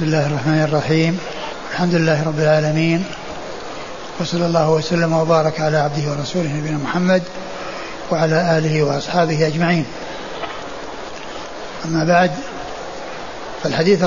بسم الله الرحمن الرحيم. الحمد لله رب العالمين، وصلى الله وسلم وبارك على عبده ورسوله نبينا محمد وعلى آله وأصحابه أجمعين. أما بعد، فالحديث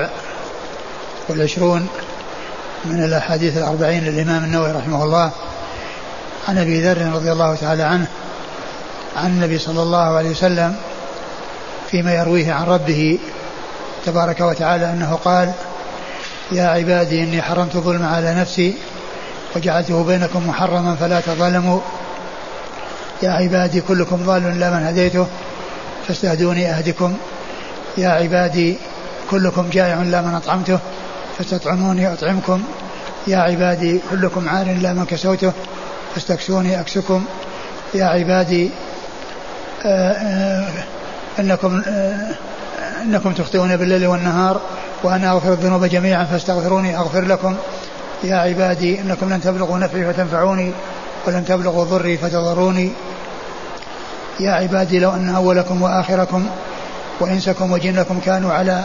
24 من الأحاديث 40 للإمام النووي رحمه الله عن أبي ذر رضي الله تعالى عنه عن النبي صلى الله عليه وسلم فيما يرويه عن ربه تبارك وتعالى أنه قال: يا عبادي إني حرمت الظلم على نفسي وجعلته بينكم محرما فلا تظلموا. يا عبادي كلكم ضال إلا من هديته فاستهدوني أهدكم. يا عبادي كلكم جائع إلا من أطعمته فاستطعموني أطعمكم. يا عبادي كلكم عار إلا من كسوته فاستكسوني أكسكم. يا عبادي إنكم تخطئون بالليل والنهار وأنا أغفر الذنوب جميعا فاستغفروني أغفر لكم. يا عبادي إنكم لن تبلغوا نفعي فتنفعوني ولن تبلغوا ضري فتضروني. يا عبادي لو أن أولكم وآخركم وإنسكم وجنكم كانوا على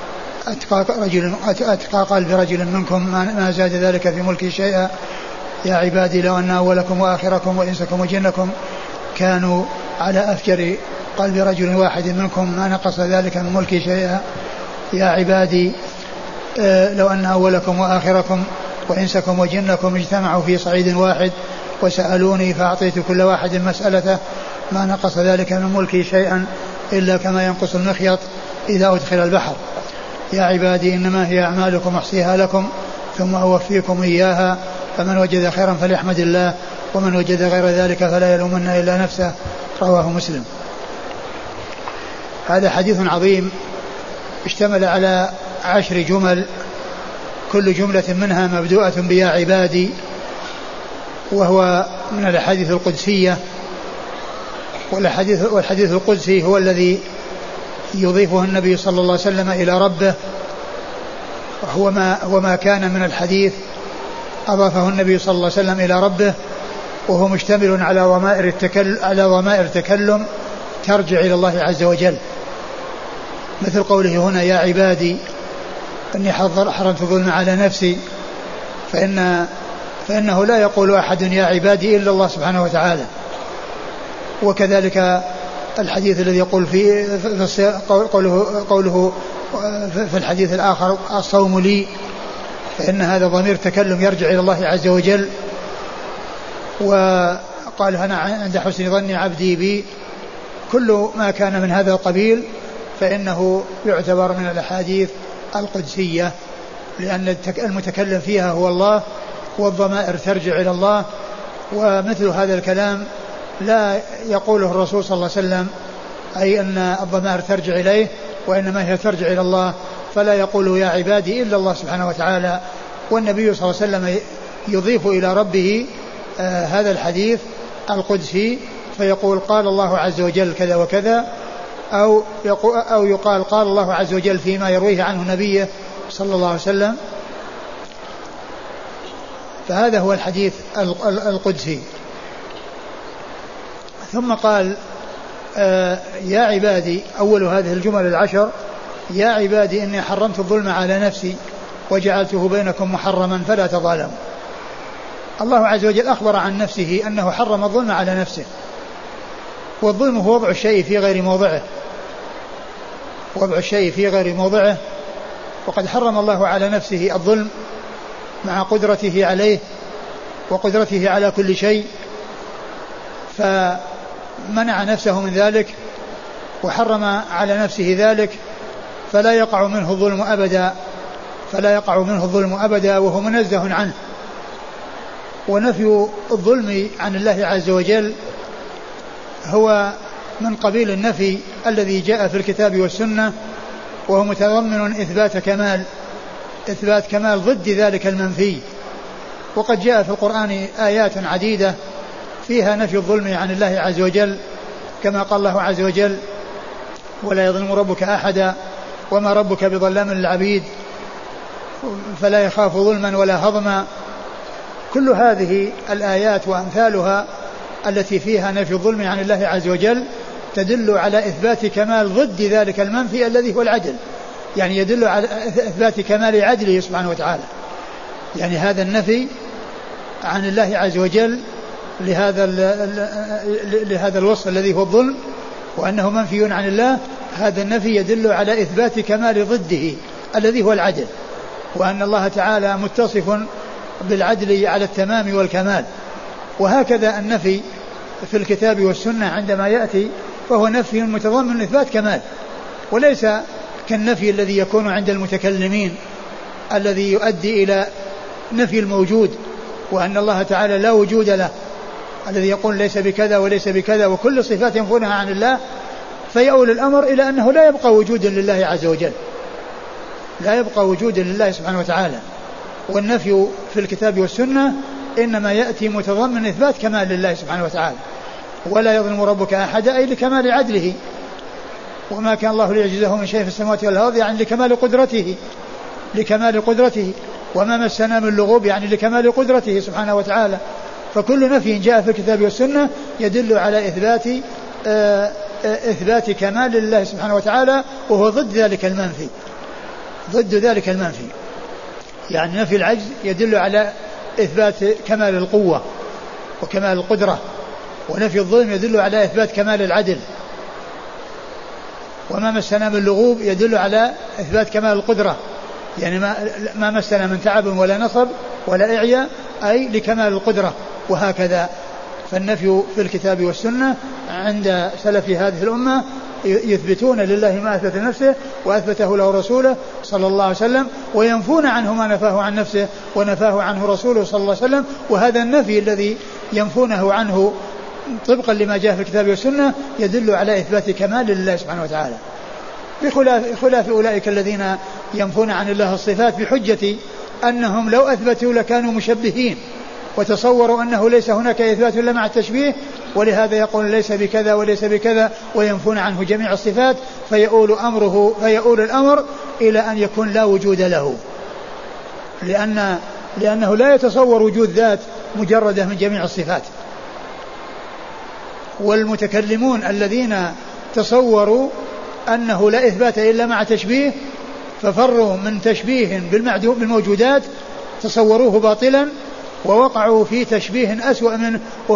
أتقى قلب رجل منكم ما زاد ذلك في ملكي شيئا. يا عبادي لو أن أولكم وآخركم وإنسكم وجنكم كانوا على أفجر قلب رجل واحد منكم ما نقص ذلك من ملكي شيئا. يا عبادي لو أن أولكم وآخركم وإنسكم وجنكم اجتمعوا في صعيد واحد وسألوني فأعطيت كل واحد مسألته ما نقص ذلك من ملكي شيئا إلا كما ينقص المخيط إذا أدخل البحر. يا عبادي إنما هي أعمالكم أحصيها لكم ثم أوفيكم إياها فمن وجد خيرا فليحمد الله ومن وجد غير ذلك فلا يلومن إلا نفسه. رواه مسلم. هذا حديث عظيم اشتمل على 10 جمل، كل جملة منها مبدوءة بيا عبادي، وهو من الأحاديث القدسية. والحديث القدسي هو الذي يضيفه النبي صلى الله عليه وسلم إلى ربه، هو ما كان من الحديث أضافه النبي صلى الله عليه وسلم إلى ربه، وهو مشتمل على ضمائر تكلم ترجع إلى الله عز وجل، مثل قوله هنا: يا عبادي إني حرمت الظلم على نفسي، فإنه لا يقول أحد يا عبادي إلا الله سبحانه وتعالى. وكذلك الحديث الذي يقول فيه قوله في الحديث الآخر: الصوم لي، فإن هذا ضمير تكلم يرجع إلى الله عز وجل. وقال: أنا عند حسن ظن عبدي بي. كل ما كان من هذا القبيل فإنه يعتبر من الأحاديث القدسية، لأن المتكلم فيها هو الله والضمائر ترجع إلى الله. ومثل هذا الكلام لا يقوله الرسول صلى الله عليه وسلم، أي أن الضمائر ترجع إليه، وإنما هي ترجع إلى الله، فلا يقول يا عبادي إلا الله سبحانه وتعالى. والنبي صلى الله عليه وسلم يضيف إلى ربه هذا الحديث القدسي، فيقول: قال الله عز وجل كذا وكذا، أو يقال قال الله عز وجل فيما يرويه عنه نبيه صلى الله عليه وسلم. فهذا هو الحديث القدسي. ثم قال: يا عبادي، أول هذه الجمل 10: يا عبادي إني حرمت الظلم على نفسي وجعلته بينكم محرما فلا تظالموا. الله عز وجل أخبر عن نفسه أنه حرم الظلم على نفسه، والظلم هو وضع الشيء في غير موضعه، وضع الشيء في غير موضعه. وقد حرم الله على نفسه الظلم مع قدرته عليه وقدرته على كل شيء، فمنع نفسه من ذلك وحرم على نفسه ذلك، فلا يقع منه الظلم أبدا، وهو منزه عنه. ونفي الظلم عن الله عز وجل هو من قبيل النفي الذي جاء في الكتاب والسنة، وهو متضمن إثبات كمال ضد ذلك المنفي. وقد جاء في القرآن آيات عديدة فيها نفي الظلم عن الله عز وجل، كما قال الله عز وجل: ولا يظلم ربك أحدا وما ربك بظلام للعبيد فلا يخاف ظلما ولا هضما. كل هذه الآيات وأمثالها التي فيها نفي الظلم عن الله عز وجل تدل على إثبات كمال ضد ذلك المنفي الذي هو العدل. يعني يدل على إثبات كمال عدله سبحانه وتعالى. يعني هذا النفي عن الله عز وجل لهذا الوصف الذي هو الظلم وأنه منفي عن الله، هذا النفي يدل على إثبات كمال ضده الذي هو العدل، وأن الله تعالى متصف بالعدل على التمام والكمال. وهكذا النفي في الكتاب والسنة عندما يأتي فهو نفي متضمن إثبات كمال، وليس كالنفي الذي يكون عند المتكلمين الذي يؤدي إلى نفي الموجود، وأن الله تعالى لا وجود له، الذي يقول ليس بكذا وليس بكذا وكل صفات ينفونها عن الله، فيؤول الأمر إلى أنه لا يبقى وجودا لله عز وجل، لا يبقى وجودا لله سبحانه وتعالى. والنفي في الكتاب والسنة إنما يأتي متضمن إثبات كمال لله سبحانه وتعالى، ولا يظلم ربك أحد، أي لكمال عدله، وما كان الله ليعجزه من شيء في السماوات والأرض، يعني لكمال قدرته، وما مسنا من لغوب، يعني لكمال قدرته سبحانه وتعالى. فكل نفي جاء في الكتاب والسنة يدل على إثبات كمال لله سبحانه وتعالى، وهو ضد ذلك المنفي. يعني نفي العجز يدل على إثبات كمال القوة وكمال القدرة، ونفي الظلم يدل على إثبات كمال العدل، وما مسنا من لغوب يدل على إثبات كمال القدرة، يعني ما مسنا من تعب ولا نصب ولا إعياء، أي لكمال القدرة. وهكذا فالنفي في الكتاب والسنة عند سلف هذه الأمة يثبتون لله ما أثبت نفسه وأثبته له رسوله صلى الله عليه وسلم، وينفون عنه ما نفاه عن نفسه ونفاه عنه رسوله صلى الله عليه وسلم. وهذا النفي الذي ينفونه عنه طبقا لما جاء في الكتاب والسنة يدل على إثبات كمال لله سبحانه وتعالى، بخلاف أولئك الذين ينفون عن الله الصفات بحجة أنهم لو أثبتوا لكانوا مشبهين، وتصوروا أنه ليس هناك إثبات إلا مع التشبيه، ولهذا يقول ليس بكذا وليس بكذا، وينفون عنه جميع الصفات، فيؤول الأمر إلى أن يكون لا وجود له، لأنه لا يتصور وجود ذات مجردة من جميع الصفات. والمتكلمون الذين تصوروا أنه لا إثبات إلا مع تشبيه، ففروا من تشبيه بالموجودات تصوروه باطلا، ووقعوا في تشبيه أسوأ منه، وهو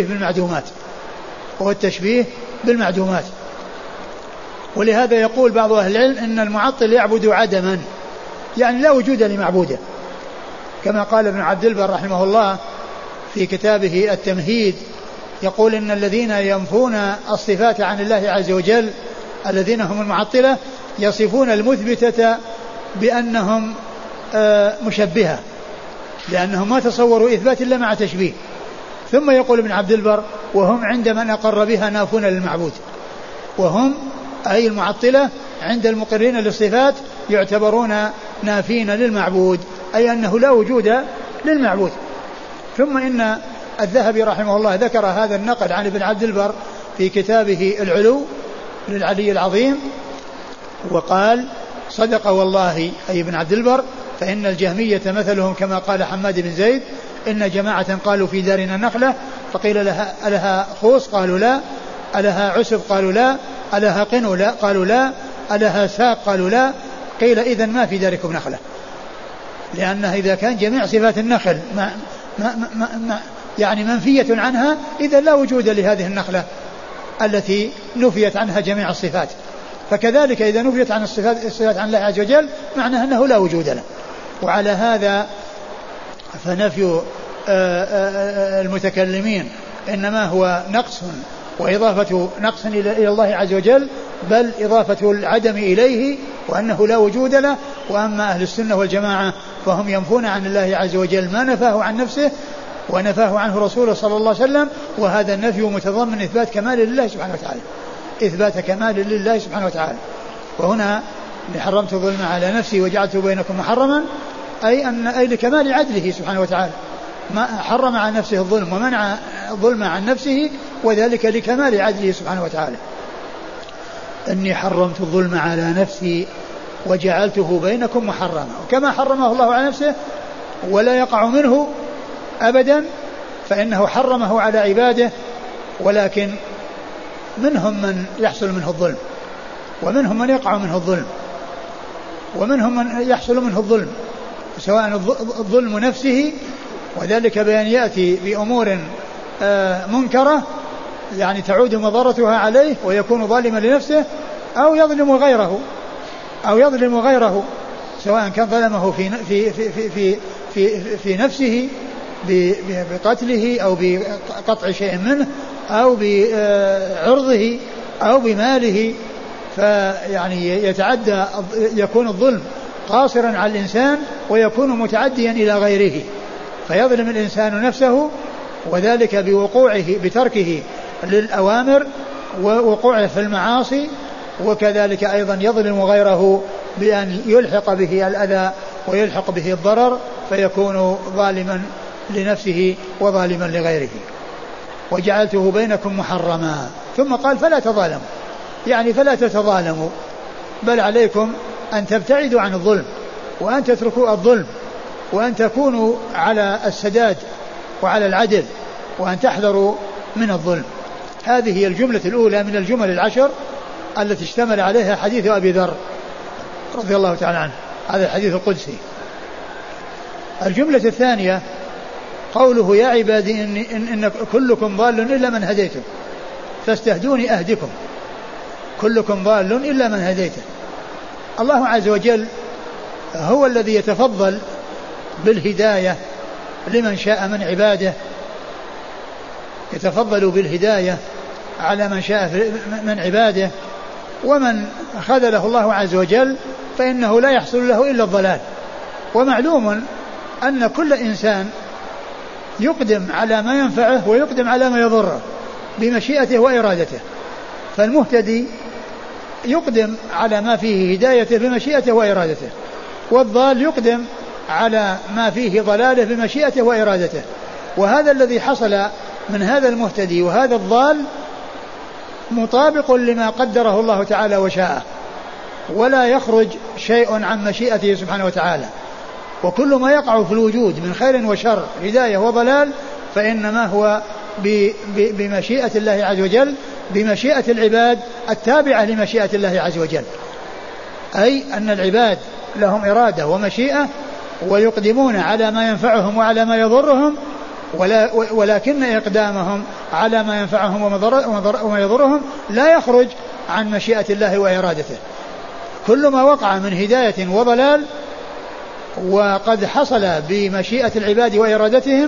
التشبيه بالمعدومات. ولهذا يقول بعض أهل العلم إن المعطل يعبد عدما، يعني لا وجود لمعبوده، كما قال ابن عبد البر رحمه الله في كتابه التمهيد، يقول إن الذين ينفون الصفات عن الله عز وجل الذين هم المعطلة يصفون المثبتة بأنهم مشبهة، لأنهم ما تصوروا إثبات إلا مع تشبيه. ثم يقول ابن عبد البر وهم عند من أقر بها نافون للمعبود، وهم أي المعطلة عند المقرين للصفات يعتبرون نافين للمعبود، أي أنه لا وجود للمعبود. ثم إن الذهبي رحمه الله ذكر هذا النقل عن ابن عبد البر في كتابه العلو للعلي العظيم، وقال صدق والله أي ابن عبد البر، فإن الجهمية مثلهم كما قال حماد بن زيد، إن جماعة قالوا في دارنا نخلة، فقيل لها ألها خوص؟ قالوا لا. ألها عسب؟ قالوا لا. ألها قنو؟ لا. قالوا لا. ألها ساق؟ قالوا لا. قيل إذن ما في داركم نخلة، لأنها إذا كان جميع صفات النخل يعني منفية عنها، إذا لا وجود لهذه النخلة التي نفيت عنها جميع الصفات. فكذلك إذا نفيت عن الصفات عن الله عز وجل معناه أنه لا وجود له. وعلى هذا فنفي المتكلمين إنما هو نقص وإضافة نقص إلى الله عز وجل، بل إضافة العدم إليه وأنه لا وجود له. وأما أهل السنة والجماعة فهم ينفون عن الله عز وجل ما نفاه عن نفسه ونفاه عنه رسوله صلى الله عليه وسلم، وهذا النفي متضمن إثبات كمال لله سبحانه وتعالى، إثبات كمال لله سبحانه وتعالى. وهنا حرمت الظلم على نفسي وجعلته بينكم محرما، أي لكمال عدله سبحانه وتعالى، ما حرم على نفسه الظلم ومنع الظلم عن نفسه، وذلك لكمال عدله سبحانه وتعالى. إني حرمت الظلم على نفسي وجعلته بينكم محرما، وكما حرمه الله على نفسه ولا يقع منه أبدا، فإنه حرمه على عباده، ولكن منهم من يحصل منه الظلم ومنهم من يقع منه الظلم. ومنهم من يحصل منه الظلم، سواء الظلم نفسه، وذلك بأن يأتي بأمور منكرة يعني تعود مضرتها عليه ويكون ظالما لنفسه، أو يظلم غيره سواء كان ظلمه في نفسه بقتله أو بقطع شيء منه أو بعرضه أو بماله، فيعني يتعدى، يكون الظلم قاصرا على الإنسان ويكون متعديا إلى غيره، فيظلم الإنسان نفسه، وذلك بوقوعه بتركه للأوامر ووقوعه في المعاصي، وكذلك أيضا يظلم غيره بأن يلحق به الأذى ويلحق به الضرر، فيكون ظالما لنفسه وظالما لغيره. وجعلته بينكم محرما، ثم قال فلا تظالموا، يعني فلا تتظالموا، بل عليكم أن تبتعدوا عن الظلم وأن تتركوا الظلم وأن تكونوا على السداد وعلى العدل وأن تحذروا من الظلم. هذه هي الجملة الأولى من الجمل العشر التي اشتمل عليها حديث أبي ذر رضي الله تعالى عنه، هذا الحديث القدسي. الجملة الثانية قوله يا عبادي إن كلكم ضال إلا من هديته فاستهدوني أهدكم. كلكم ضال إلا من هديته. الله عز وجل هو الذي يتفضل بالهداية لمن شاء من عباده، يتفضل بالهداية على من شاء من عباده، ومن خذله الله عز وجل فإنه لا يحصل له إلا الضلال. ومعلوم أن كل إنسان يقدم على ما ينفعه ويقدم على ما يضره بمشيئته وإرادته، فالمهتدي يقدم على ما فيه هدايته بمشيئته وإرادته، والضال يقدم على ما فيه ضلاله بمشيئته وإرادته. وهذا الذي حصل من هذا المهتدي وهذا الضال مطابق لما قدره الله تعالى وشاءه، ولا يخرج شيء عن مشيئته سبحانه وتعالى. وكل ما يقع في الوجود من خير وشر هداية وضلال فإنما هو بمشيئة الله عز وجل، بمشيئة العباد التابعة لمشيئة الله عز وجل، أي أن العباد لهم إرادة ومشيئة ويقدمون على ما ينفعهم وعلى ما يضرهم، ولكن إقدامهم على ما ينفعهم وما يضرهم لا يخرج عن مشيئة الله وإرادته. كل ما وقع من هداية وضلال وقد حصل بمشيئة العباد وإرادتهم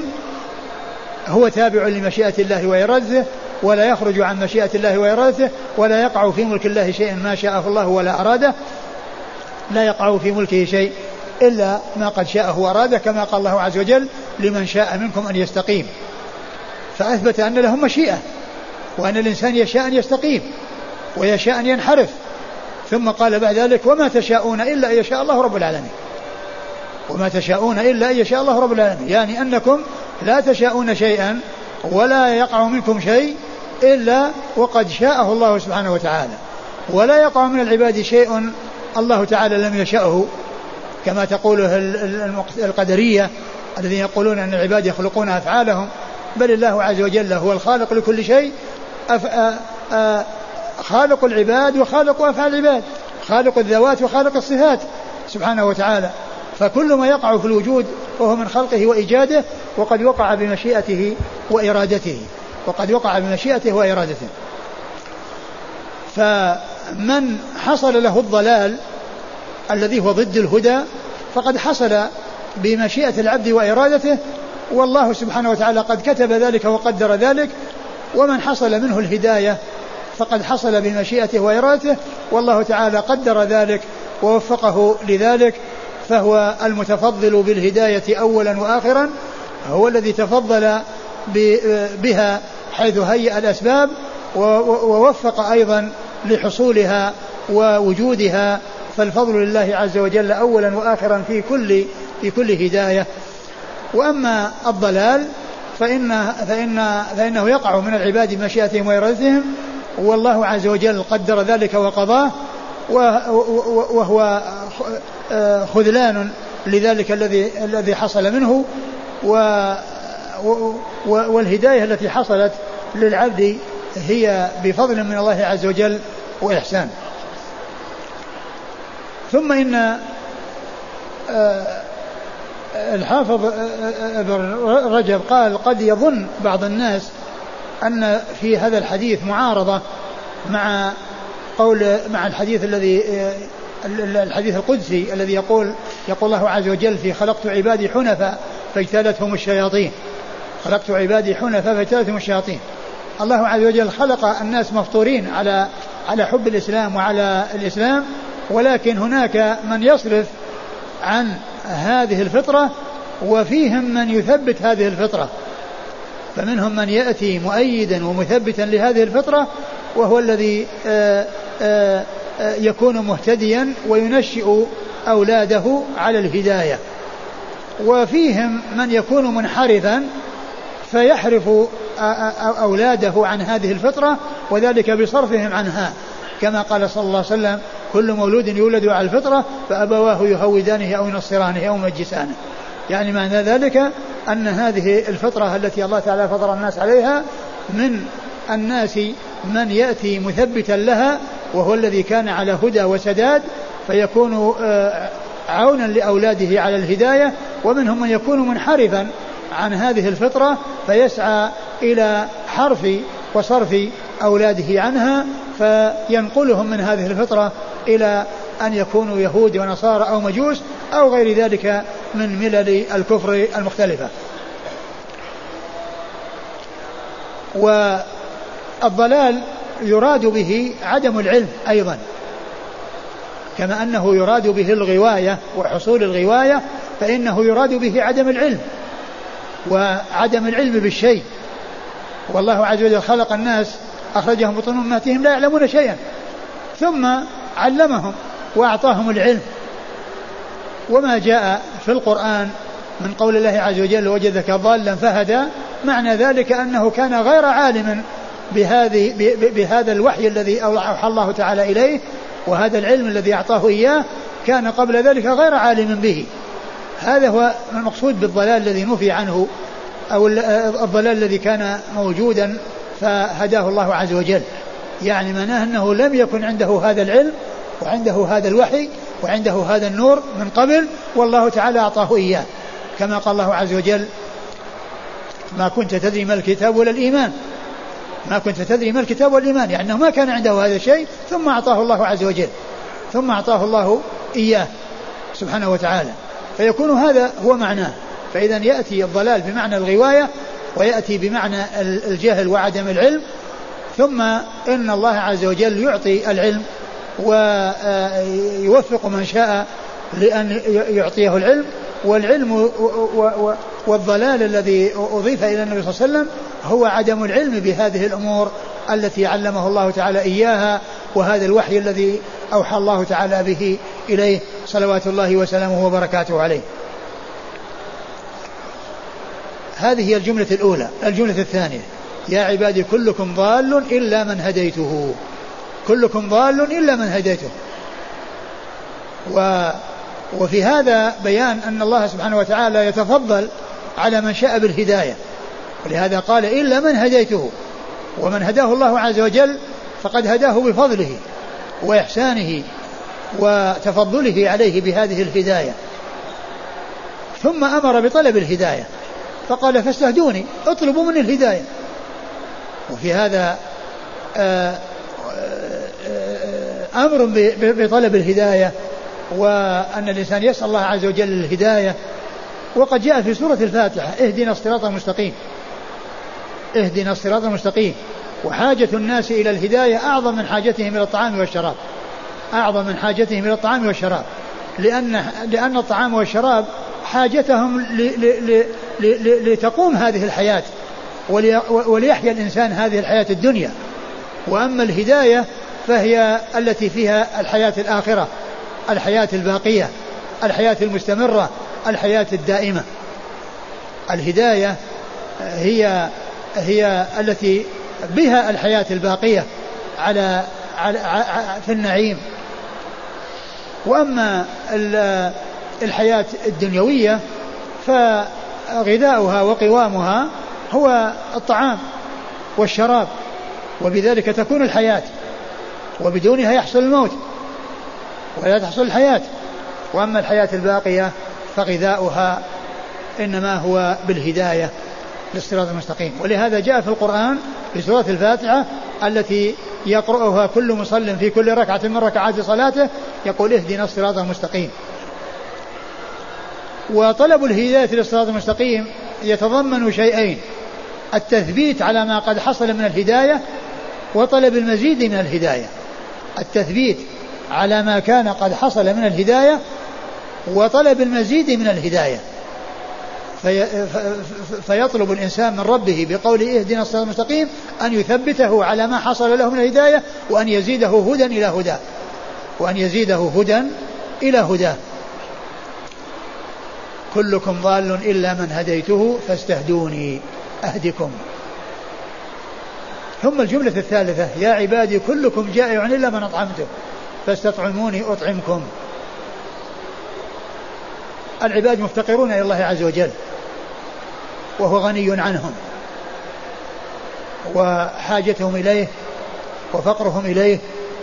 هو تابع لمشيئة الله وإرادته، ولا يخرج عن مشيئة الله وإرادته، ولا يقع في ملك الله شيء ما شاءه الله ولا أراده، لا يقع في ملكه شيء إلا ما قد شاءه وأراده، كما قال الله عز وجل لمن شاء منكم أن يستقيم، فأثبت أن لهم مشيئة وأن الإنسان يشاء أن يستقيم ويشاء أن ينحرف. ثم قال بعد ذلك وما تشاءون إلا أن يشاء الله رب العالمين، وما تشاءون إلا أن يشاء الله رب العالمين، يعني أنكم لا تشاءون شيئا ولا يقع منكم شيء إلا وقد شاءه الله سبحانه وتعالى، ولا يقع من العباد شيء الله تعالى لم يشأه، كما تقوله القدرية الذين يقولون أن العباد يخلقون أفعالهم، بل الله عز وجل هو الخالق لكل شيء، خالق العباد وخالق أفعال العباد، خالق الذوات وخالق الصفات سبحانه وتعالى. فكل ما يقع في الوجود وهو من خلقه وإيجاده، وقد وقع بمشيئته وإرادته، وقد وقع بمشيئته وإرادته. فمن حصل له الضلال الذي هو ضد الهدى فقد حصل بمشيئة العبد وإرادته، والله سبحانه وتعالى قد كتب ذلك وقدر ذلك. ومن حصل منه الهداية فقد حصل بمشيئته وإرادته، والله تعالى قدر ذلك ووفقه لذلك، فهو المتفضل بالهداية أولا وآخرا، هو الذي تفضل بها حيث هيأ الأسباب ووفق أيضا لحصولها ووجودها، فالفضل لله عز وجل أولا وآخرا في كل هداية. وأما الضلال فإنه يقع من العباد بمشيئتهم وإرادتهم، والله عز وجل قدر ذلك وقضاه، وهو خذلان لذلك الذي حصل منه، والهداية التي حصلت للعبد هي بفضل من الله عز وجل وإحسان. ثم إن الحافظ ابن رجب قال قد يظن بعض الناس أن في هذا الحديث معارضة مع الحديث الحديث القدسي الذي يقول الله عز وجل في خلقت عبادي حنفاء فاجتالتهم الشياطين. خلقت عبادي حنفاء فاجتالتهم الشياطين. الله عز وجل خلق الناس مفطورين على حب الإسلام وعلى الإسلام، ولكن هناك من يصرف عن هذه الفطرة وفيهم من يثبت هذه الفطرة. فمنهم من يأتي مؤيدا ومثبتا لهذه الفطرة وهو الذي يكون مهتديا وينشئ أولاده على الهداية، وفيهم من يكون منحرفا فيحرف أولاده عن هذه الفطرة، وذلك بصرفهم عنها، كما قال صلى الله عليه وسلم كل مولود يولد على الفطرة فأبواه يهودانه أو ينصرانه أو يمجسانه. يعني معنى ذلك أن هذه الفطرة التي الله تعالى فطر الناس عليها من الناس من يأتي مثبتا لها وهو الذي كان على هدى وسداد فيكون عونا لأولاده على الهداية، ومنهم من يكون منحرفا عن هذه الفطرة فيسعى إلى حرف وصرف أولاده عنها فينقلهم من هذه الفطرة إلى أن يكونوا يهود ونصارى أو مجوس أو غير ذلك من ملل الكفر المختلفة. والضلال يراد به عدم العلم أيضا، كما أنه يراد به الغواية وحصول الغواية فإنه يراد به عدم العلم وعدم العلم بالشيء. والله عز وجل خلق الناس أخرجهم بطون أمهاتهم لا يعلمون شيئا ثم علمهم وأعطاهم العلم. وما جاء في القرآن من قول الله عز وجل وجدك ضالا فهدى معنى ذلك أنه كان غير عالم بهذا الوحي الذي أوحى الله تعالى إليه، وهذا العلم الذي أعطاه إياه كان قبل ذلك غير عالم به. هذا هو المقصود بالضلال الذي نفي عنه أو الضلال الذي كان موجودا فهداه الله عز وجل. يعني معناه أنه لم يكن عنده هذا العلم وعنده هذا الوحي وعنده هذا النور من قبل، والله تعالى أعطاه إياه، كما قال الله عز وجل ما كنت تدري ما الكتاب ولا الإيمان، ما كنت تدري ما الكتاب والإيمان، يعني أنه ما كان عنده هذا الشيء ثم أعطاه الله عز وجل، ثم أعطاه الله إياه سبحانه وتعالى، فيكون هذا هو معناه. فإذا يأتي الضلال بمعنى الغواية ويأتي بمعنى الجهل وعدم العلم، ثم إن الله عز وجل يعطي العلم ويوفق من شاء لأن يعطيه العلم. والعلم والضلال الذي أضيف إلى النبي صلى الله عليه وسلم هو عدم العلم بهذه الأمور التي علمه الله تعالى إياها، وهذا الوحي الذي أوحى الله تعالى به إليه صلوات الله وسلامه وبركاته عليه. هذه هي الجملة الأولى. الجملة الثانية يا عبادي كلكم ضال إلا من هديته، كلكم ضال إلا من هديته. وفي هذا بيان أن الله سبحانه وتعالى يتفضل على من شاء بالهداية، ولهذا قال إلا من هديته، ومن هداه الله عز وجل فقد هداه بفضله وإحسانه وتفضله عليه بهذه الهداية. ثم أمر بطلب الهداية فقال فاستهدوني، اطلبوا من الهداية. وفي هذا أمر بطلب الهداية، وأن الإنسان يسأل الله عز وجل الهداية. وقد جاء في سورة الفاتحة اهدنا الصراط المستقيم، اهدنا الصراط المستقيم. وحاجة الناس إلى الهداية أعظم من حاجتهم إلى الطعام والشراب، أعظم من حاجتهم إلى الطعام والشراب، لأن الطعام والشراب حاجتهم لتقوم هذه الحياة وليحيا الإنسان هذه الحياة الدنيا. وأما الهداية فهي التي فيها الحياة الآخرة، الحياة الباقية، الحياة المستمرة، الحياة الدائمة. الهداية هي التي بها الحياة الباقية في النعيم. وأما الحياة الدنيوية فغذاؤها وقوامها هو الطعام والشراب، وبذلك تكون الحياة، وبدونها يحصل الموت ولا تحصل الحياة. وأما الحياة الباقية فغذاؤها إنما هو بالهداية للصراط المستقيم. ولهذا جاء في القرآن في سورة الفاتحة التي يقرأها كل مصل في كل ركعة من ركعات صلاته يقول اهدنا الصراط المستقيم. وطلب الهداية للصراط المستقيم يتضمن شيئين: التثبيت على ما قد حصل من الهداية، وطلب المزيد من الهداية. التثبيت على ما كان قد حصل من الهداية وطلب المزيد من الهداية. فيطلب الإنسان من ربه بقوله اهدنا الصراط المستقيم أن يثبته على ما حصل له من الهداية وأن يزيده هدى إلى هدى، وأن يزيده هدى إلى هدى. كلكم ضال إلا من هديته فاستهدوني أهدكم. ثم الجملة الثالثة: يا عبادي كلكم جائع إلا من أطعمته فاستطعموني أطعمكم. العباد مفتقرون إلى الله عز وجل وهو غني عنهم، وحاجتهم إليه وفقرهم إليه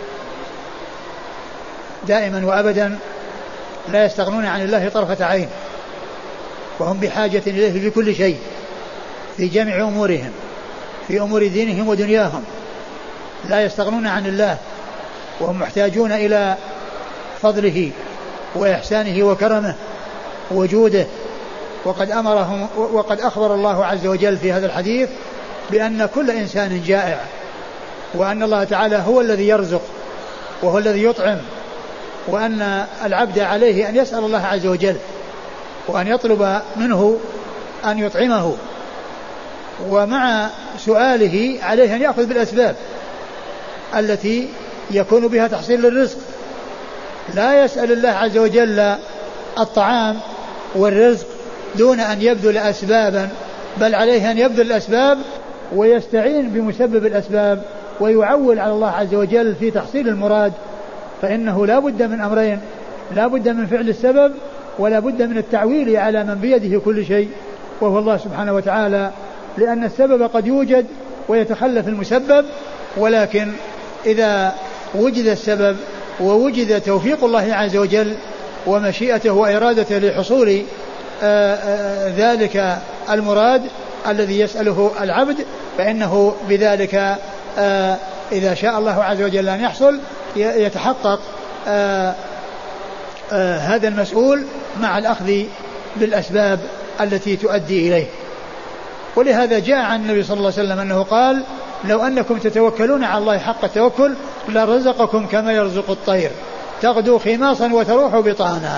دائما وأبدا لا يستغنون عن الله طرفة عين، وهم بحاجة إليه في كل شيء، في جميع أمورهم، في أمور دينهم ودنياهم لا يستغنون عن الله، وهم محتاجون إلى فضله وإحسانه وكرمه وجوده. وقد أخبر الله عز وجل في هذا الحديث بأن كل إنسان جائع، وأن الله تعالى هو الذي يرزق وهو الذي يطعم، وأن العبد عليه أن يسأل الله عز وجل وأن يطلب منه أن يطعمه، ومع سؤاله عليه أن يأخذ بالأسباب التي يكون بها تحصيل الرزق. لا يسأل الله عز وجل الطعام والرزق دون أن يبذل أسبابا، بل عليه أن يبذل الأسباب ويستعين بمسبب الأسباب ويعول على الله عز وجل في تحصيل المراد. فإنه لا بد من أمرين: لا بد من فعل السبب، ولا بد من التعويل على من بيده كل شيء وهو الله سبحانه وتعالى، لأن السبب قد يوجد ويتخلف المسبب، ولكن إذا وجد السبب ووجد توفيق الله عز وجل ومشيئته وإرادته لحصول ذلك المراد الذي يسأله العبد، فإنه بذلك إذا شاء الله عز وجل أن يحصل يتحقق هذا المسؤول مع الأخذ بالأسباب التي تؤدي إليه. ولهذا جاء عن النبي صلى الله عليه وسلم أنه قال: لو أنكم تتوكلون على الله حق التوكل لرزقكم كما يرزق الطير تغدو خماصا وتروح بطانا.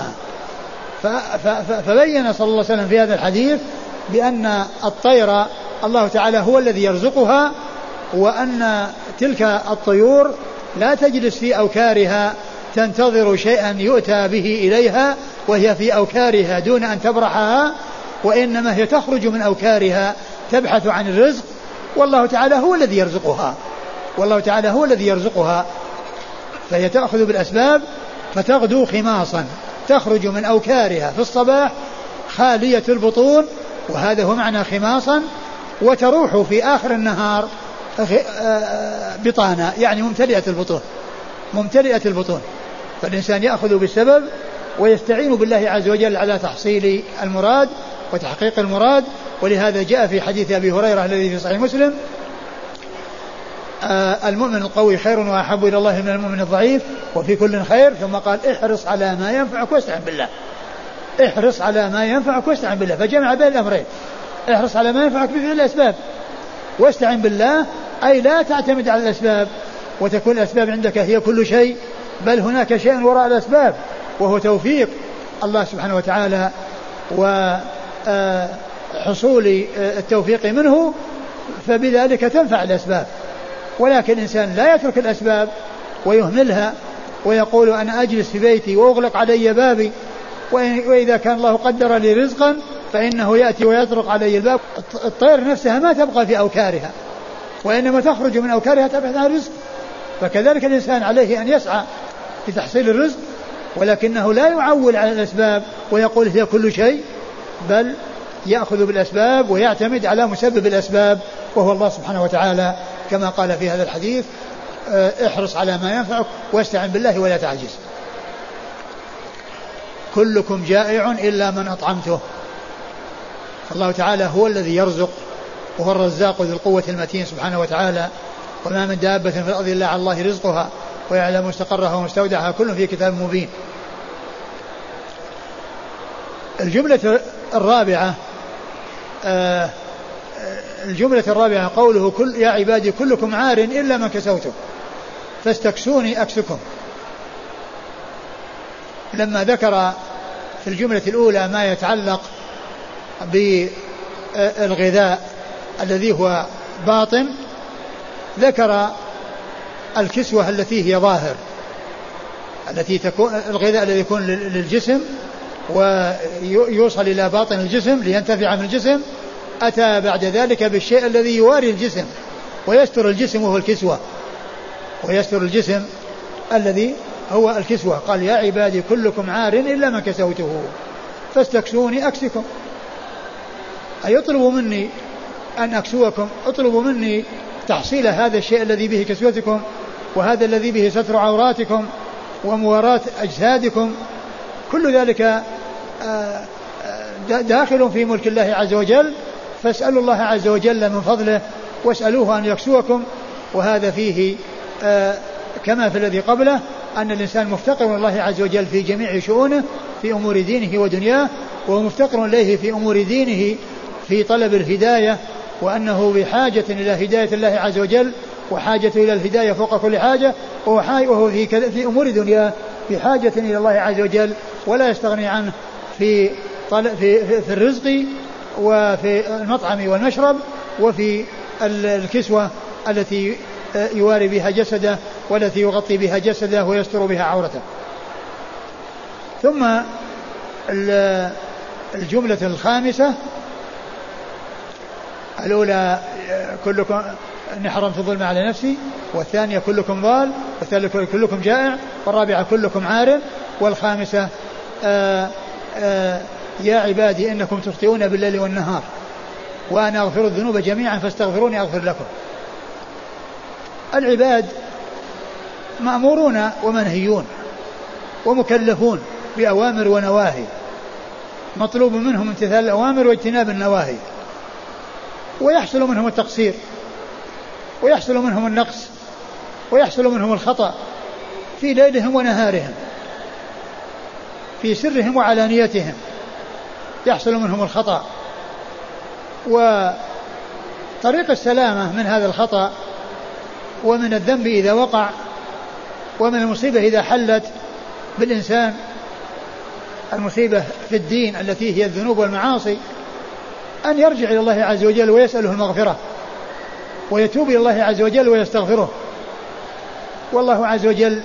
فبين صلى الله عليه وسلم في هذا الحديث بأن الطير الله تعالى هو الذي يرزقها، وأن تلك الطيور لا تجلس في أوكارها تنتظر شيئا يؤتى به إليها وهي في أوكارها دون أن تبرحها، وإنما هي تخرج من أوكارها تبحث عن الرزق، والله تعالى هو الذي يرزقها، والله تعالى هو الذي يرزقها. فهي تأخذ بالأسباب فتغدو خماصا، تخرج من أوكارها في الصباح خالية البطون، وهذا هو معنى خماصا، وتروح في آخر النهار بطانا، يعني ممتلئة البطون. فالإنسان يأخذ بالسبب ويستعين بالله عز وجل على تحصيل المراد وتحقيق المراد. ولهذا جاء في حديث أبي هريرة الذي في صحيح مسلم: المؤمن القوي خير وأحب إلى الله من المؤمن الضعيف وفي كل خير. ثم قال: احرص على ما ينفعك واستعن بالله. احرص على ما ينفعك واستعن بالله، فجمع بين الأمرين: احرص على ما ينفعك بفعل الأسباب، واستعن بالله، أي لا تعتمد على الأسباب وتكون الأسباب عندك هي كل شيء، بل هناك شيء وراء الأسباب وهو توفيق الله سبحانه وتعالى وحصول التوفيق منه، فبذلك تنفع الأسباب. ولكن الإنسان لا يترك الأسباب ويهملها ويقول: أنا أجلس في بيتي وأغلق علي بابي، وإذا كان الله قدر لي رزقا فإنه يأتي ويطرق علي الباب. الطير نفسها ما تبقى في أوكارها، وإنما تخرج من أوكارها تبحث عن رزق. فكذلك الإنسان عليه أن يسعى لتحصيل الرزق، ولكنه لا يعول على الأسباب ويقول هي كل شيء، بل يأخذ بالأسباب ويعتمد على مسبب الأسباب وهو الله سبحانه وتعالى، كما قال في هذا الحديث: احرص على ما ينفعك واستعن بالله ولا تعجز. كلكم جائع إلا من أطعمته. الله تعالى هو الذي يرزق وهو الرزاق ذو القوة المتين سبحانه وتعالى. وما من دابة في الأرض إلا على الله رزقها ويعلم مستقرها ومستودعها كل في كتاب مبين. الجملة الرابعة قوله يا عبادي كلكم عار إلا من كسوته فاستكسوني أكسكم. لما ذكر في الجملة الأولى ما يتعلق بالغذاء الذي هو باطن ذكر الكسوة التي هي ظاهر التي تكون الغذاء الذي يكون للجسم ويوصل إلى باطن الجسم لينتفع من الجسم. أتى بعد ذلك بالشيء الذي يواري الجسم ويستر الجسم وهو الكسوة ويستر الجسم الذي هو الكسوة. قال يا عبادي كلكم عار إلا من كسوته فاستكسوني أكسكم أي اطلبوا مني أن أكسوكم اطلبوا مني تحصيل هذا الشيء الذي به كسوتكم وهذا الذي به ستر عوراتكم ومواراة أجسادكم. كل ذلك داخل في ملك الله عز وجل. فاسألوا الله عز وجل من فضله واسألوه أن يكسوكم. وهذا فيه كما في الذي قبله أن الإنسان مفتقر الله عز وجل في جميع شؤونه في أمور دينه ودنياه ومفتقر إليه في أمور دينه في طلب الهداية وأنه بحاجة إلى هداية الله عز وجل وحاجة إلى الهداية فوق كل حاجة وهو في أمور دنياه بحاجة إلى الله عز وجل ولا يستغني عنه في الرزق وفي المطعم والمشرب وفي الكسوة التي يواري بها جسده والتي يغطي بها جسده ويستر بها عورته. ثم الجملة الخامسة الأولى كلكم إني حرمت الظلم على نفسي والثانية كلكم ضال والثالثة كلكم جائع والرابعة كلكم عار والخامسة يا عبادي إنكم تخطئون بالليل والنهار وأنا أغفر الذنوب جميعا فاستغفروني أغفر لكم. العباد مأمورون ومنهيون ومكلفون بأوامر ونواهي مطلوب منهم امتثال الأوامر واجتناب النواهي ويحصل منهم التقصير ويحصل منهم النقص ويحصل منهم الخطأ في ليلهم ونهارهم في سرهم وعلانيتهم يحصل منهم الخطأ. وطريق السلامة من هذا الخطأ ومن الذنب إذا وقع ومن المصيبة إذا حلت بالإنسان المصيبة في الدين التي هي الذنوب والمعاصي أن يرجع إلى الله عز وجل ويسأله المغفرة ويتوب إلى الله عز وجل ويستغفره. والله عز وجل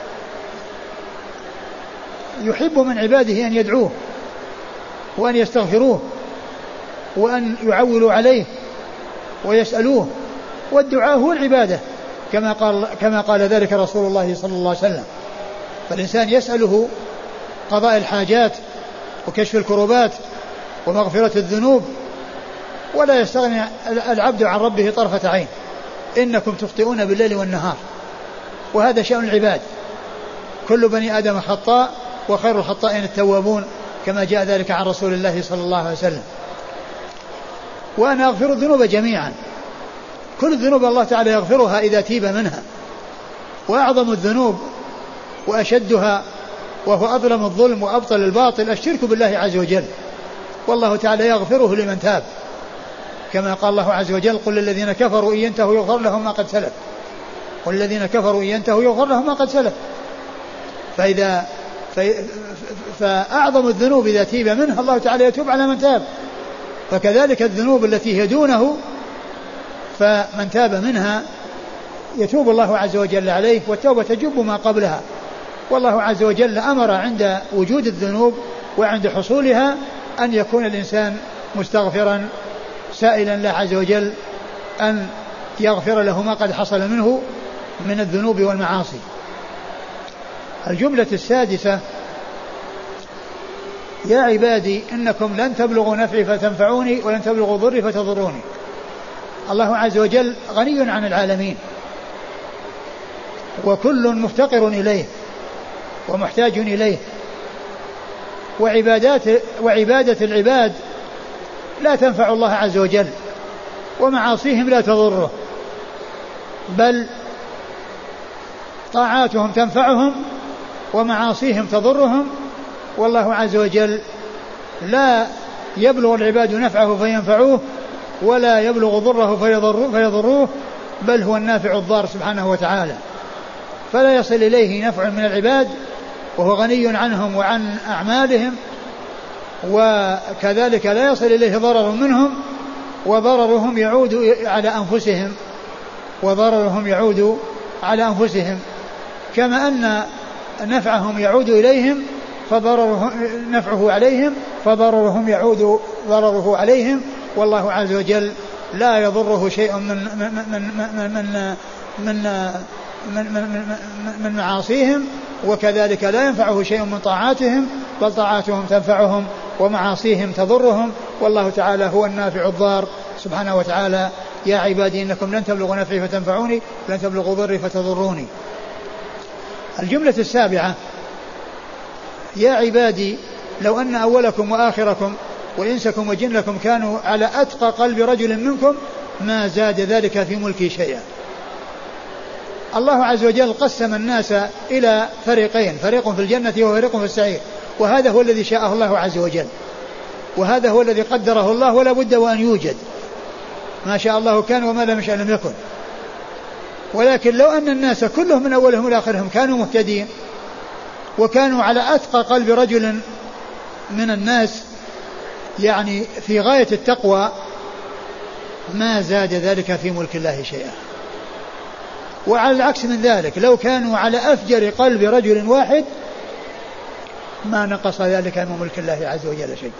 يحب من عباده أن يدعوه وأن يستغفروه وأن يعولوا عليه ويسألوه والدعاء هو العبادة كما قال ذلك رسول الله صلى الله عليه وسلم. فالإنسان يسأله قضاء الحاجات وكشف الكروبات ومغفرة الذنوب ولا يستغني العبد عن ربه طرفة عين. إنكم تخطئون بالليل والنهار وهذا شأن العباد. كل بني آدم خطاء وخير الخطائين التوابون كما جاء ذلك عن رسول الله صلى الله عليه وسلم. وأنا أغفر الذنوب جميعا كل الذنوب الله تعالى يغفرها إذا تيب منها. وأعظم الذنوب وأشدها وهو أظلم الظلم وأبطل الباطل الشرك بالله عز وجل والله تعالى يغفره لمن تاب كما قال الله عز وجل قل للذين كفروا إن ينتهوا يغفر لهم ما قد سلف قل للذين كفروا إن ينتهوا يغفر لهم ما قد سلف. فأعظم الذنوب إذا تيب منها الله تعالى يتوب على من تاب. فكذلك الذنوب التي هي دونه فمن تاب منها يتوب الله عز وجل عليه والتوبة تجب ما قبلها. والله عز وجل أمر عند وجود الذنوب وعند حصولها أن يكون الإنسان مستغفرا سائلا الله عز وجل أن يغفر له ما قد حصل منه من الذنوب والمعاصي. الجملة السادسة يا عبادي إنكم لن تبلغوا نفعي فتنفعوني ولن تبلغوا ضري فتضروني. الله عز وجل غني عن العالمين وكل مفتقر إليه ومحتاج إليه وعبادة العباد لا تنفع الله عز وجل، ومعاصيهم لا تضره، بل طاعاتهم تنفعهم ومعاصيهم تضرهم. والله عز وجل لا يبلغ العباد نفعه فينفعوه، ولا يبلغ ضره فيضروه، بل هو النافع الضار سبحانه وتعالى، فلا يصل إليه نفع من العباد وهو غني عنهم وعن أعمالهم، وكذلك لا يصل إليه ضرر منهم، وضررهم يعود على أنفسهم، كما أن نفعهم يعود إليهم نفعه عليهم، فضررهم يعود ضرره عليهم. والله عز وجل لا يضره شيء من معاصيهم، وكذلك لا ينفعه شيء من طاعاتهم، بل طاعاتهم تنفعهم ومعاصيهم تضرهم. والله تعالى هو النافع الضار سبحانه وتعالى. يا عبادي إنكم لن تبلغوا نفعي فتنفعوني، لن تبلغوا ضري فتضروني. الجملة السابعة: يا عبادي لو أن أولكم وآخركم وإنسكم وجنكم كانوا على أتقى قلب رجل منكم ما زاد ذلك في ملكي شيئا. الله عز وجل قسم الناس إلى فريقين، فريق في الجنة وفريق في السعير، وهذا هو الذي شاءه الله عز وجل، وهذا هو الذي قدره الله، ولا بد وأن يوجد، ما شاء الله كان وما لم يشاء لم يكن. ولكن لو أن الناس كلهم من أولهم إلى آخرهم كانوا مهتدين وكانوا على أتقى قلب رجل من الناس، يعني في غاية التقوى، ما زاد ذلك في ملك الله شيئا. وعلى العكس من ذلك لو كانوا على أفجر قلب رجل واحد ما نقص ذلك من ملك الله عز وجل شيء،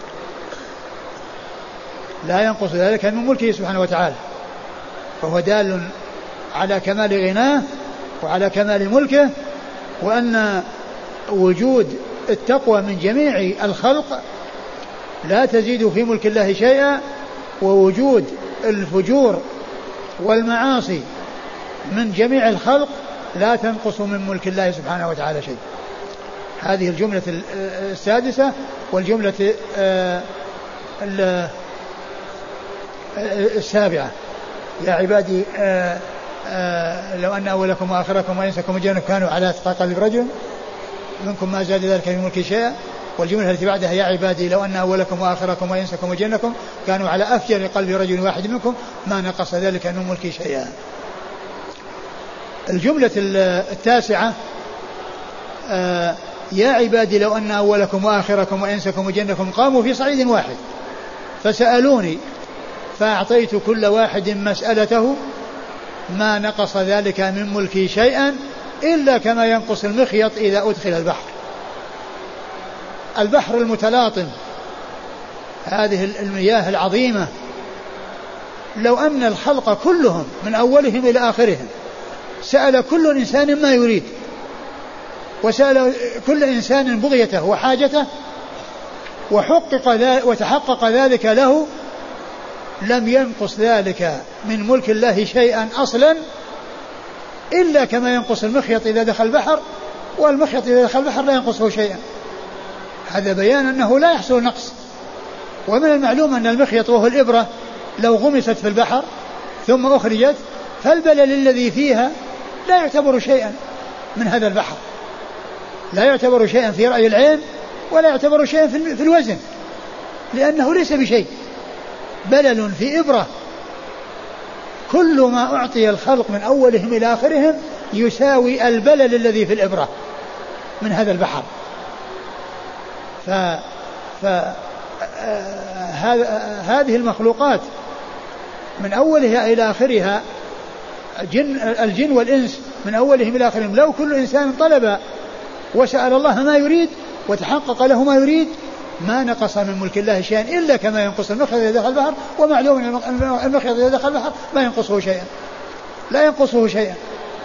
لا ينقص ذلك من ملكه سبحانه وتعالى، فهو دال على كمال غناه وعلى كمال ملكه، وأن وجود التقوى من جميع الخلق لا تزيد في ملك الله شيئا، ووجود الفجور والمعاصي من جميع الخلق لا تنقص من ملك الله سبحانه وتعالى شيء. هذه الجملة السادسة. والجملة السابعة: يا عبادي لو أن أولكم وآخركم وإنسكم وجنكم كانوا على أتقى قلب رجل منكم ما زاد ذلك في ملك شيئا. والجملة التي بعدها: يا عبادي لو أن أولكم وآخركم وإنسكم وجنكم كانوا على أفجر قلب رجل واحد منكم ما نقص ذلك من ملك شيئا. الجملة التاسعة: يا عبادي لو أن أولكم وآخركم وإنسكم وجنكم قاموا في صعيد واحد فسألوني فأعطيت كل واحد مسألته ما نقص ذلك من ملكي شيئا إلا كما ينقص المخيط إذا أدخل البحر. البحر المتلاطم، هذه المياه العظيمة، لو أن الخلق كلهم من أولهم إلى آخرهم سأل كل إنسان ما يريد، وسأل كل إنسان بغيته وحاجته، وتحقق ذلك له، لم ينقص ذلك من ملك الله شيئا أصلا إلا كما ينقص المخيط إذا دخل البحر، والمخيط إذا دخل البحر لا ينقصه شيئا. هذا بيان أنه لا يحصل نقص. ومن المعلوم أن المخيط وهو الإبرة لو غمست في البحر ثم أخرجت فالبلل الذي فيها لا يعتبر شيئا من هذا البحر، لا يعتبر شيئا في رأي العين، ولا يعتبر شيئا في الوزن، لأنه ليس بشيء. بلل في إبرة، كل ما أعطي الخلق من أولهم إلى آخرهم يساوي البلل الذي في الإبرة من هذا البحر. هذه المخلوقات من أولها إلى آخرها، الجن والإنس من أولهم إلى آخرهم، لو كل إنسان طلب وسأل الله ما يريد وتحقق له ما يريد ما نقص من ملك الله شيئا إلا كما ينقص المخيط إذا دخل البحر. ومعلوم المخيط إذا دخل البحر ما ينقصه شيئا، لا ينقصه شيئا.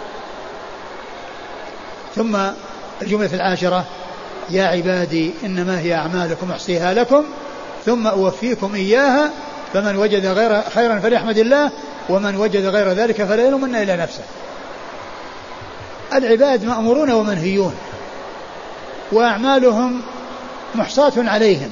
ثم الجملة العاشرة: يا عبادي إنما هي أعمالكم أحصيها لكم ثم أوفيكم إياها فمن وجد غير خيرا فليحمد الله ومن وجد غير ذلك فلا يلومن إلا نفسه. العباد مأمورون ومنهيون، وأعمالهم محصاة عليهم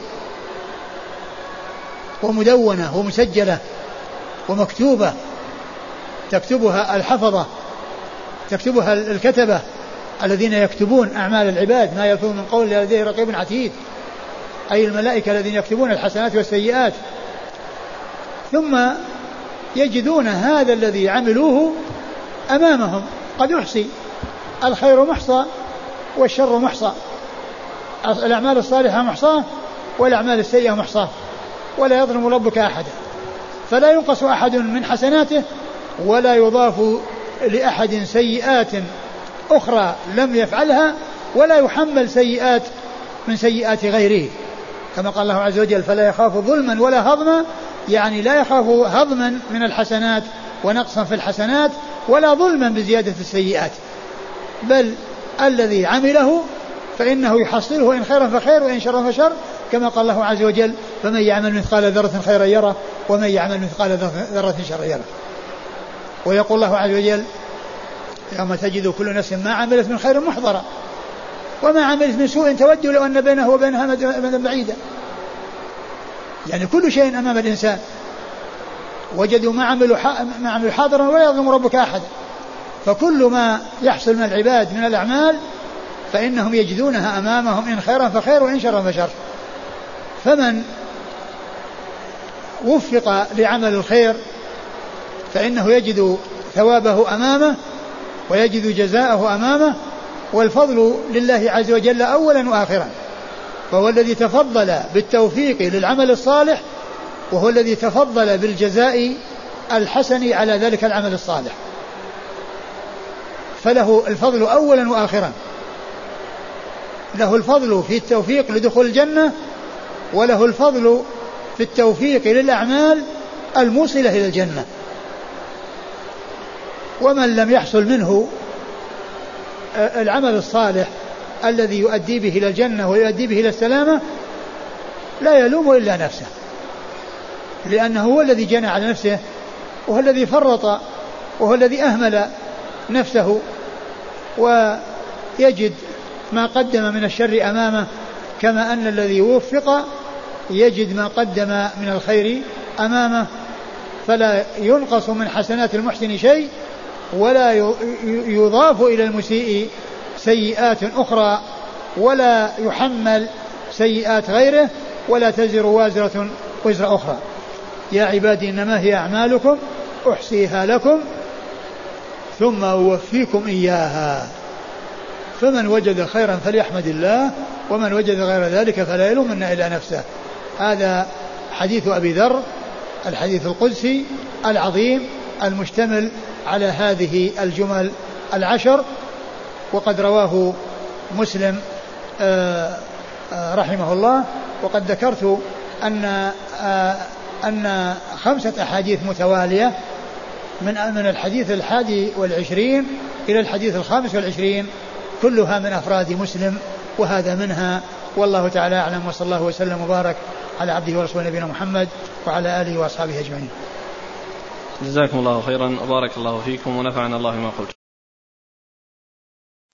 ومدونة ومسجلة ومكتوبة، تكتبها الحفظة، تكتبها الكتبة الذين يكتبون أعمال العباد، ما يلفظ من قول لديه رقيب عتيد، أي الملائكة الذين يكتبون الحسنات والسيئات. ثم يجدون هذا الذي عملوه أمامهم قد أحصي، الخير محصى والشر محصى، الأعمال الصالحة محصاة والأعمال السيئة محصاة، ولا يظلم ربك أحدا، فلا ينقص أحد من حسناته ولا يضاف لأحد سيئات أخرى لم يفعلها، ولا يحمل سيئات من سيئات غيره، كما قال الله عز وجل فلا يخاف ظلما ولا هضما، يعني لا يخاف هضما من الحسنات ونقصا في الحسنات ولا ظلما بزيادة السيئات، بل الذي عمله فإنه يحصله إن خيرا فخير وإن شرا فشر، كما قال الله عز وجل فمن يعمل مثقال ذرة خيرا يره ومن يعمل مثقال ذرة شرا يره. ويقول الله عز وجل يوم تجد كل نفس ما عملت من خير محضرا وما عملت من سوء تود لو أن بينه وبينها مدى بعيدا، يعني كل شيء أمام الإنسان، وجدوا ما عملوا حاضرا ولا يظلم ربك أحدا، فكل ما يحصل من العباد من الأعمال فإنهم يجدونها أمامهم إن خيرا فخير وإن شرا فشر. فمن وفق لعمل الخير فإنه يجد ثوابه أمامه ويجد جزاءه أمامه، والفضل لله عز وجل أولا وآخرا، فهو الذي تفضل بالتوفيق للعمل الصالح، وهو الذي تفضل بالجزاء الحسن على ذلك العمل الصالح، فله الفضل أولا وآخرا، له الفضل في التوفيق لدخول الجنة، وله الفضل في التوفيق للأعمال الموصلة إلى الجنة. ومن لم يحصل منه العمل الصالح الذي يؤدي به إلى الجنة ويؤدي به إلى السلامة لا يلوم إلا نفسه، لأنه هو الذي جنى على نفسه، وهو الذي فرط، وهو الذي أهمل نفسه، ويجد ما قدم من الشر أمامه، كما أن الذي وفق يجد ما قدم من الخير أمامه، فلا ينقص من حسنات المحسن شيء ولا يضاف إلى المسيء سيئات أخرى ولا يحمل سيئات غيره ولا تزر وازرة وزر أخرى. يا عبادي إنما هي أعمالكم أحصيها لكم ثم أوفيكم إياها، فمن وجد خيرا فليحمد الله ومن وجد غير ذلك فلا يلومن إلا نفسه. هذا حديث أبي ذر، الحديث القدسي العظيم المشتمل على هذه الجمل العشر، وقد رواه مسلم رحمه الله. وقد ذكرت أن 5 أحاديث متوالية من الحديث 21 إلى الحديث 25 كلها من أفراد مسلم، وهذا منها، والله تعالى أعلم، وصلى الله وسلم وبارك على عبده ورسوله نبينا محمد وعلى آله وأصحابه أجمعين. جزاكم الله خيرا وبارك الله فيكم ونفعنا الله ما قلت.